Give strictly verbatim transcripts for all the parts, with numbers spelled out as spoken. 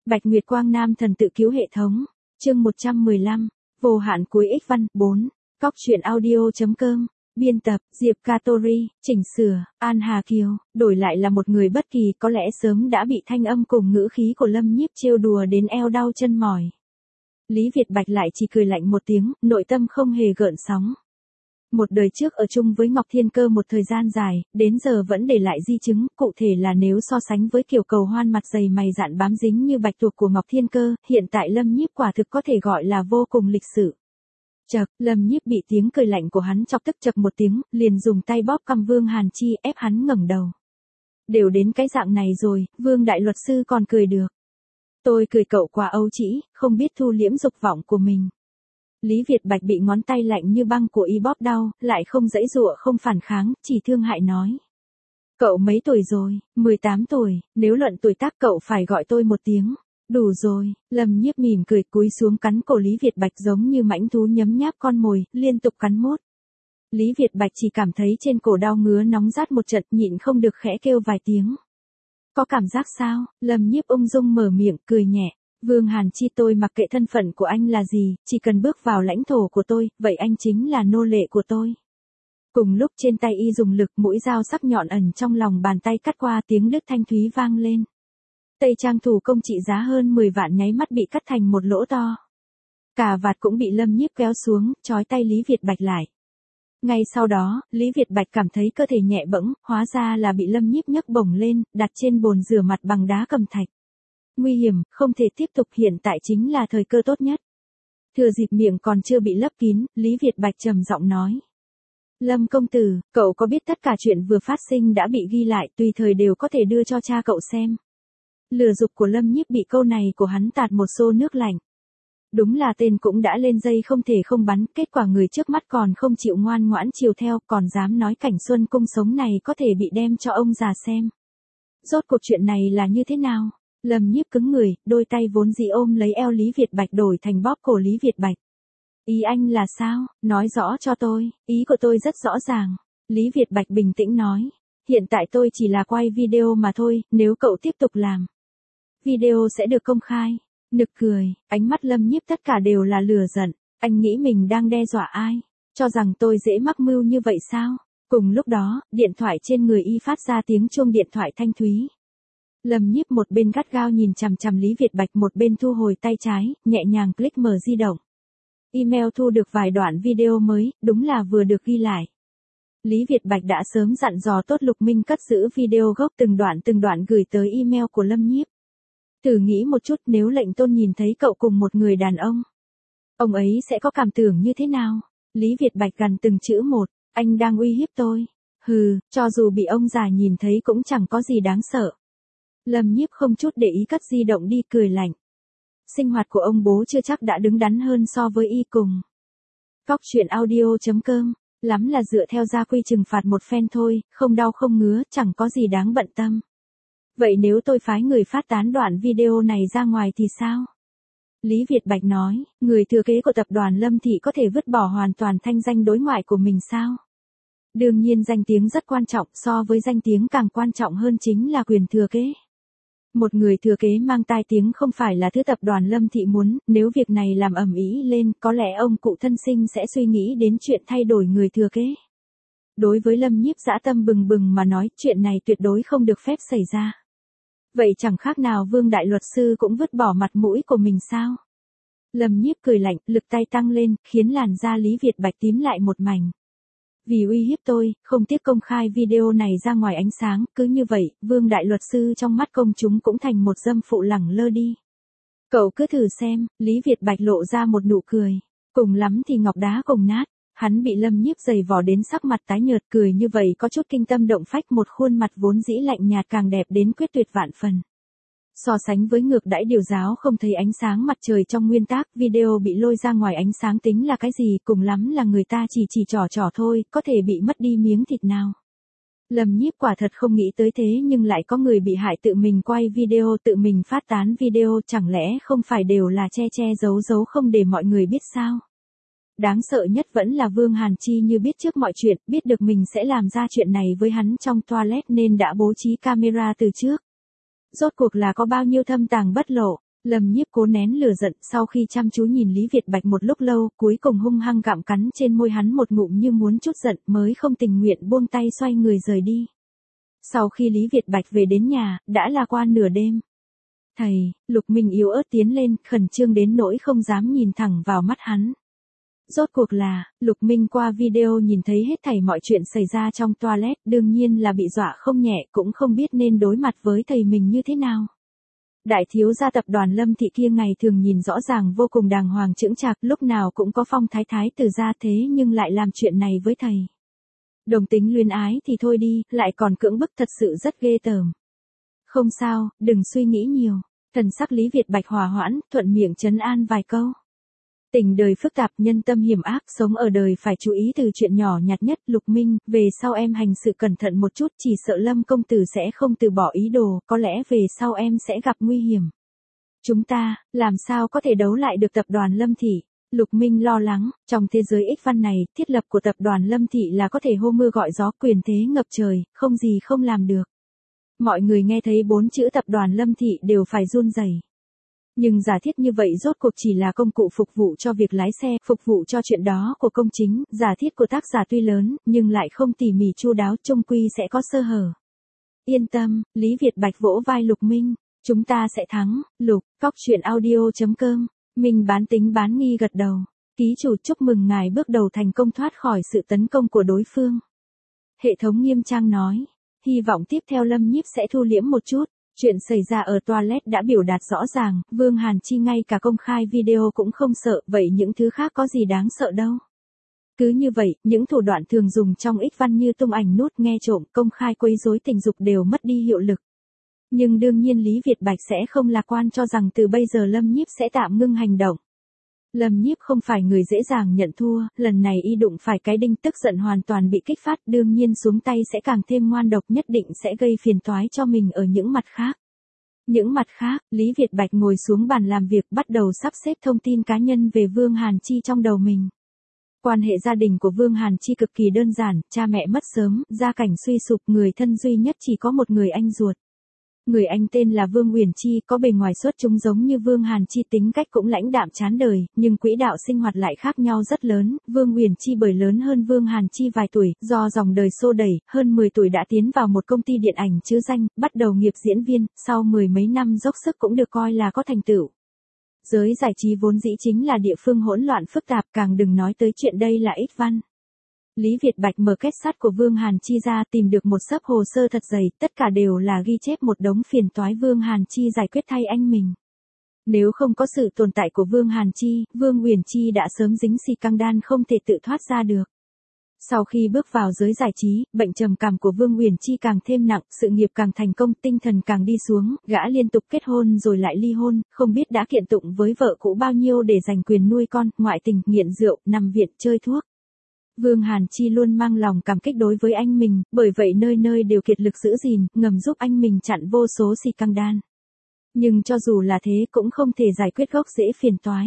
Bạch Nguyệt Quang Nam thần tự cứu hệ thống. Chương một trăm mười lăm. Vô hạn cuối ích văn. bốn. Cóc truyện audio.com. Biên tập, Diệp Catori, chỉnh sửa, An Hà Kiều, đổi lại là một người bất kỳ có lẽ sớm đã bị thanh âm cùng ngữ khí của Lâm Nhiếp trêu đùa đến eo đau chân mỏi. Lý Việt Bạch lại chỉ cười lạnh một tiếng, nội tâm không hề gợn sóng. Một đời trước ở chung với Ngọc Thiên Cơ một thời gian dài, đến giờ vẫn để lại di chứng, cụ thể là nếu so sánh với kiểu cầu hoan mặt dày mày dạn bám dính như bạch tuộc của Ngọc Thiên Cơ, hiện tại Lâm Nhiếp quả thực có thể gọi là vô cùng lịch sự. Chậc, Lâm Nhiếp bị tiếng cười lạnh của hắn chọc tức chậc một tiếng, liền dùng tay bóp cằm Vương Hàn Chi ép hắn ngẩng đầu. Đều đến cái dạng này rồi, Vương đại luật sư còn cười được. Tôi cười cậu quá ấu trĩ, không biết thu liễm dục vọng của mình. Lý Việt Bạch bị ngón tay lạnh như băng của y bóp đau, lại không giãy giụa không phản kháng, chỉ thương hại nói. Cậu mấy tuổi rồi? mười tám tuổi, nếu luận tuổi tác cậu phải gọi tôi một tiếng. Đủ rồi, Lâm Nhiếp mỉm cười cúi xuống cắn cổ Lý Việt Bạch giống như mãnh thú nhấm nháp con mồi, liên tục cắn mốt. Lý Việt Bạch chỉ cảm thấy trên cổ đau ngứa nóng rát một trận, nhịn không được khẽ kêu vài tiếng. Có cảm giác sao? Lâm Nhiếp ung dung mở miệng, cười nhẹ. Vương Hàn Chi, tôi mặc kệ thân phận của anh là gì, chỉ cần bước vào lãnh thổ của tôi, vậy anh chính là nô lệ của tôi. Cùng lúc trên tay y dùng lực, mũi dao sắc nhọn ẩn trong lòng bàn tay cắt qua, tiếng đứt thanh thúy vang lên. Tây trang thủ công trị giá hơn mười vạn nháy mắt bị cắt thành một lỗ to. Cà vạt cũng bị Lâm Nhiếp kéo xuống, trói tay Lý Việt Bạch lại. Ngay sau đó, Lý Việt Bạch cảm thấy cơ thể nhẹ bẫng, hóa ra là bị Lâm Nhiếp nhấc bổng lên, đặt trên bồn rửa mặt bằng đá cẩm thạch. Nguy hiểm, không thể tiếp tục, hiện tại chính là thời cơ tốt nhất. Thừa dịp miệng còn chưa bị lấp kín, Lý Việt Bạch trầm giọng nói. Lâm công tử, cậu có biết tất cả chuyện vừa phát sinh đã bị ghi lại, tùy thời đều có thể đưa cho cha cậu xem. Lửa dục của Lâm Nhiếp bị câu này của hắn tạt một xô nước lạnh. Đúng là tên cũng đã lên dây không thể không bắn, kết quả người trước mắt còn không chịu ngoan ngoãn chiều theo, còn dám nói cảnh Xuân Cung sống này có thể bị đem cho ông già xem. Rốt cuộc chuyện này là như thế nào? Lâm Nhiếp cứng người, đôi tay vốn dĩ ôm lấy eo Lý Việt Bạch đổi thành bóp cổ Lý Việt Bạch. Ý anh là sao? Nói rõ cho tôi, ý của tôi rất rõ ràng. Lý Việt Bạch bình tĩnh nói. Hiện tại tôi chỉ là quay video mà thôi, nếu cậu tiếp tục làm, video sẽ được công khai. Nực cười, ánh mắt Lâm Nhiếp tất cả đều là lửa giận. Anh nghĩ mình đang đe dọa ai? Cho rằng tôi dễ mắc mưu như vậy sao? Cùng lúc đó, điện thoại trên người y phát ra tiếng chuông điện thoại thanh thúy. Lâm Nhiếp một bên gắt gao nhìn chằm chằm Lý Việt Bạch, một bên thu hồi tay trái, nhẹ nhàng click mở di động. Email thu được vài đoạn video mới, đúng là vừa được ghi lại. Lý Việt Bạch đã sớm dặn dò tốt Lục Minh cất giữ video gốc từng đoạn từng đoạn gửi tới email của Lâm Nhiếp. Thử nghĩ một chút, nếu lệnh tôn nhìn thấy cậu cùng một người đàn ông, ông ấy sẽ có cảm tưởng như thế nào? Lý Việt Bạch gằn từng chữ một, anh đang uy hiếp tôi. Hừ, cho dù bị ông già nhìn thấy cũng chẳng có gì đáng sợ. Lâm Nhiếp không chút để ý cất di động đi, cười lạnh. Sinh hoạt của ông bố chưa chắc đã đứng đắn hơn so với y cùng. Cóc truyện audio.com, lắm là dựa theo gia quy trừng phạt một phen thôi, không đau không ngứa, chẳng có gì đáng bận tâm. Vậy nếu tôi phái người phát tán đoạn video này ra ngoài thì sao? Lý Việt Bạch nói, người thừa kế của tập đoàn Lâm Thị có thể vứt bỏ hoàn toàn thanh danh đối ngoại của mình sao? Đương nhiên danh tiếng rất quan trọng, so với danh tiếng càng quan trọng hơn chính là quyền thừa kế. Một người thừa kế mang tai tiếng không phải là thứ tập đoàn Lâm Thị muốn, nếu việc này làm ầm ĩ lên, có lẽ ông cụ thân sinh sẽ suy nghĩ đến chuyện thay đổi người thừa kế. Đối với Lâm Nhiếp dã tâm bừng bừng mà nói, chuyện này tuyệt đối không được phép xảy ra. Vậy chẳng khác nào Vương đại luật sư cũng vứt bỏ mặt mũi của mình sao? Lâm Nhiếp cười lạnh, lực tay tăng lên, khiến làn da Lý Việt Bạch tím lại một mảnh. Vì uy hiếp tôi, không tiếc công khai video này ra ngoài ánh sáng, cứ như vậy, Vương đại luật sư trong mắt công chúng cũng thành một dâm phụ lẳng lơ đi. Cậu cứ thử xem, Lý Việt Bạch lộ ra một nụ cười. Cùng lắm thì ngọc đá cùng nát. Hắn bị Lâm Nhiếp giày vò đến sắc mặt tái nhợt, cười như vậy có chút kinh tâm động phách, một khuôn mặt vốn dĩ lạnh nhạt càng đẹp đến quyết tuyệt vạn phần. So sánh với ngược đãi điều giáo không thấy ánh sáng mặt trời trong nguyên tác, video bị lôi ra ngoài ánh sáng tính là cái gì, cùng lắm là người ta chỉ chỉ trò trò thôi, có thể bị mất đi miếng thịt nào. Lâm Nhiếp quả thật không nghĩ tới thế, nhưng lại có người bị hại tự mình quay video, tự mình phát tán video, chẳng lẽ không phải đều là che che giấu giấu không để mọi người biết sao? Đáng sợ nhất vẫn là Vương Hàn Chi như biết trước mọi chuyện, biết được mình sẽ làm ra chuyện này với hắn trong toilet nên đã bố trí camera từ trước. Rốt cuộc là có bao nhiêu thâm tàng bất lộ. Lâm Nhiếp cố nén lửa giận, sau khi chăm chú nhìn Lý Việt Bạch một lúc lâu, cuối cùng hung hăng gặm cắn trên môi hắn một ngụm như muốn trút giận, mới không tình nguyện buông tay xoay người rời đi. Sau khi Lý Việt Bạch về đến nhà, đã là qua nửa đêm. Thầy, Lục Minh yếu ớt tiến lên, khẩn trương đến nỗi không dám nhìn thẳng vào mắt hắn. Rốt cuộc là, Lục Minh qua video nhìn thấy hết thảy mọi chuyện xảy ra trong toilet, đương nhiên là bị dọa không nhẹ, cũng không biết nên đối mặt với thầy mình như thế nào. Đại thiếu gia tập đoàn Lâm Thị kia ngày thường nhìn rõ ràng vô cùng đàng hoàng chững chạc, lúc nào cũng có phong thái thái tử ra thế nhưng lại làm chuyện này với thầy. Đồng tính luyến ái thì thôi đi, lại còn cưỡng bức thật sự rất ghê tởm. Không sao, đừng suy nghĩ nhiều. Thần sắc Lý Việt Bạch hòa hoãn, thuận miệng trấn an vài câu. Tình đời phức tạp, nhân tâm hiểm ác, sống ở đời phải chú ý từ chuyện nhỏ nhặt nhất. Lục Minh, về sau em hành sự cẩn thận một chút, chỉ sợ Lâm công tử sẽ không từ bỏ ý đồ, có lẽ về sau em sẽ gặp nguy hiểm. Chúng ta, làm sao có thể đấu lại được tập đoàn Lâm Thị? Lục Minh lo lắng, trong thế giới ích văn này, thiết lập của tập đoàn Lâm Thị là có thể hô mưa gọi gió, quyền thế ngập trời, không gì không làm được. Mọi người nghe thấy bốn chữ tập đoàn Lâm Thị đều phải run rẩy. Nhưng giả thiết như vậy rốt cuộc chỉ là công cụ phục vụ cho việc lái xe, phục vụ cho chuyện đó của công chính, giả thiết của tác giả tuy lớn, nhưng lại không tỉ mỉ chu đáo, chung quy sẽ có sơ hở. Yên tâm, Lý Việt Bạch vỗ vai Lục Minh, chúng ta sẽ thắng. Lục, cóc truyện audio chấm com, Minh bán tính bán nghi gật đầu. Ký chủ chúc mừng ngài bước đầu thành công thoát khỏi sự tấn công của đối phương. Hệ thống nghiêm trang nói, hy vọng tiếp theo Lâm Nhiếp sẽ thu liễm một chút. Chuyện xảy ra ở toilet đã biểu đạt rõ ràng, Vương Hàn Chi ngay cả công khai video cũng không sợ, vậy những thứ khác có gì đáng sợ đâu. Cứ như vậy, những thủ đoạn thường dùng trong ích văn như tung ảnh nút, nghe trộm, công khai quấy rối tình dục đều mất đi hiệu lực. Nhưng đương nhiên Lý Việt Bạch sẽ không lạc quan cho rằng từ bây giờ Lâm Nhiếp sẽ tạm ngưng hành động. Lâm Nhiếp không phải người dễ dàng nhận thua, lần này y đụng phải cái đinh, tức giận hoàn toàn bị kích phát, đương nhiên xuống tay sẽ càng thêm ngoan độc, nhất định sẽ gây phiền toái cho mình ở những mặt khác. Những mặt khác, Lý Việt Bạch ngồi xuống bàn làm việc, bắt đầu sắp xếp thông tin cá nhân về Vương Hàn Chi trong đầu mình. Quan hệ gia đình của Vương Hàn Chi cực kỳ đơn giản, cha mẹ mất sớm, gia cảnh suy sụp, người thân duy nhất chỉ có một người anh ruột. Người anh tên là Vương Uyển Chi, có bề ngoài xuất chúng giống như Vương Hàn Chi, tính cách cũng lãnh đạm chán đời, nhưng quỹ đạo sinh hoạt lại khác nhau rất lớn. Vương Uyển Chi bởi lớn hơn Vương Hàn Chi vài tuổi, do dòng đời xô đẩy, hơn mười tuổi đã tiến vào một công ty điện ảnh chứ danh, bắt đầu nghiệp diễn viên, sau mười mấy năm dốc sức cũng được coi là có thành tựu. Giới giải trí vốn dĩ chính là địa phương hỗn loạn phức tạp, càng đừng nói tới chuyện đây là ích văn. Lý Việt Bạch mở kết sắt của Vương Hàn Chi ra, tìm được một xấp hồ sơ thật dày, tất cả đều là ghi chép một đống phiền toái Vương Hàn Chi giải quyết thay anh mình. Nếu không có sự tồn tại của Vương Hàn Chi, Vương Uyển Chi đã sớm dính xì căng đan không thể tự thoát ra được. Sau khi bước vào giới giải trí, bệnh trầm cảm của Vương Uyển Chi càng thêm nặng, sự nghiệp càng thành công, tinh thần càng đi xuống, gã liên tục kết hôn rồi lại ly hôn, không biết đã kiện tụng với vợ cũ bao nhiêu để giành quyền nuôi con, ngoại tình, nghiện rượu, nằm viện, chơi thuốc. Vương Hàn Chi luôn mang lòng cảm kích đối với anh mình, bởi vậy nơi nơi đều kiệt lực giữ gìn, ngầm giúp anh mình chặn vô số xì căng đan. Nhưng cho dù là thế cũng không thể giải quyết gốc rễ phiền toái.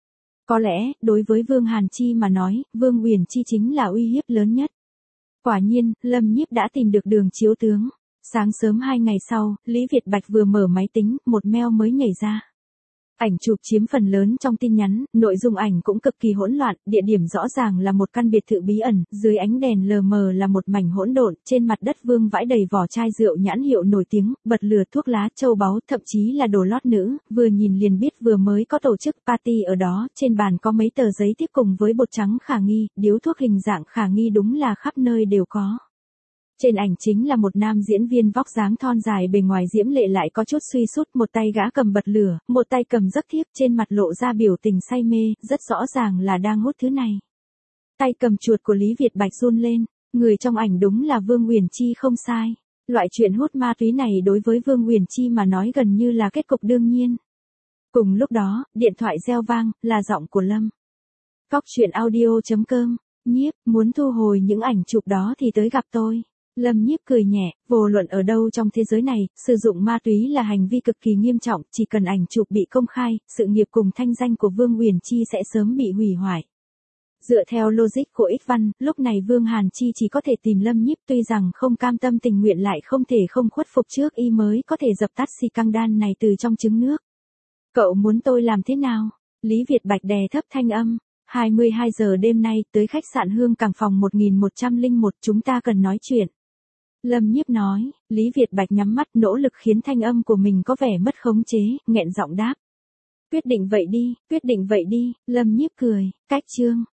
Có lẽ, đối với Vương Hàn Chi mà nói, Vương Uyển Chi chính là uy hiếp lớn nhất. Quả nhiên, Lâm Nhiếp đã tìm được đường chiếu tướng. Sáng sớm hai ngày sau, Lý Việt Bạch vừa mở máy tính, một mail mới nhảy ra. Ảnh chụp chiếm phần lớn trong tin nhắn, nội dung ảnh cũng cực kỳ hỗn loạn, địa điểm rõ ràng là một căn biệt thự bí ẩn, dưới ánh đèn lờ mờ là một mảnh hỗn độn, trên mặt đất vương vãi đầy vỏ chai rượu nhãn hiệu nổi tiếng, bật lửa, thuốc lá, châu báu, thậm chí là đồ lót nữ, vừa nhìn liền biết vừa mới có tổ chức party ở đó, trên bàn có mấy tờ giấy tiếp cùng với bột trắng khả nghi, điếu thuốc hình dạng khả nghi đúng là khắp nơi đều có. Trên ảnh chính là một nam diễn viên vóc dáng thon dài, bề ngoài diễm lệ lại có chút suy sút, một tay gã cầm bật lửa, một tay cầm giấc thiếp, trên mặt lộ ra biểu tình say mê, rất rõ ràng là đang hút thứ này. Tay cầm chuột của Lý Việt Bạch run lên, người trong ảnh đúng là Vương Uyển Chi không sai. Loại chuyện hút ma túy này đối với Vương Uyển Chi mà nói gần như là kết cục đương nhiên. Cùng lúc đó, điện thoại reo vang, là giọng của Lâm. Cóc truyện audio chấm com, Nhiếp, muốn thu hồi những ảnh chụp đó thì tới gặp tôi. Lâm Nhiếp cười nhẹ, vô luận ở đâu trong thế giới này, sử dụng ma túy là hành vi cực kỳ nghiêm trọng, chỉ cần ảnh chụp bị công khai, sự nghiệp cùng thanh danh của Vương Uyển Chi sẽ sớm bị hủy hoại. Dựa theo logic của ích văn, lúc này Vương Hàn Chi chỉ có thể tìm Lâm Nhiếp, tuy rằng không cam tâm tình nguyện lại không thể không khuất phục trước y mới có thể dập tắt xì căng đan này từ trong trứng nước. Cậu muốn tôi làm thế nào? Lý Việt Bạch đè thấp thanh âm. hai mươi hai giờ đêm nay tới khách sạn Hương Cảng phòng một nghìn một trăm lẻ một chúng ta cần nói chuyện. Lâm Nhiếp nói, Lý Việt Bạch nhắm mắt nỗ lực khiến thanh âm của mình có vẻ mất khống chế, nghẹn giọng đáp. Quyết định vậy đi, quyết định vậy đi, Lâm Nhiếp cười, cách chương.